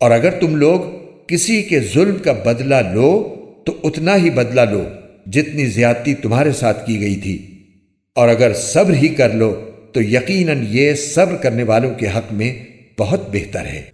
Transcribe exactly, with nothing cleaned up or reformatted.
और अगर तुम लोग किसी के जुल्म का बदला लो तो उतना ही बदला लो जितनी ज्यादती तुम्हारे साथ की गई थी, और अगर सब्र ही कर लो तो यकीनन ये सब्र करने वालों के हक में बहुत बेहतर है।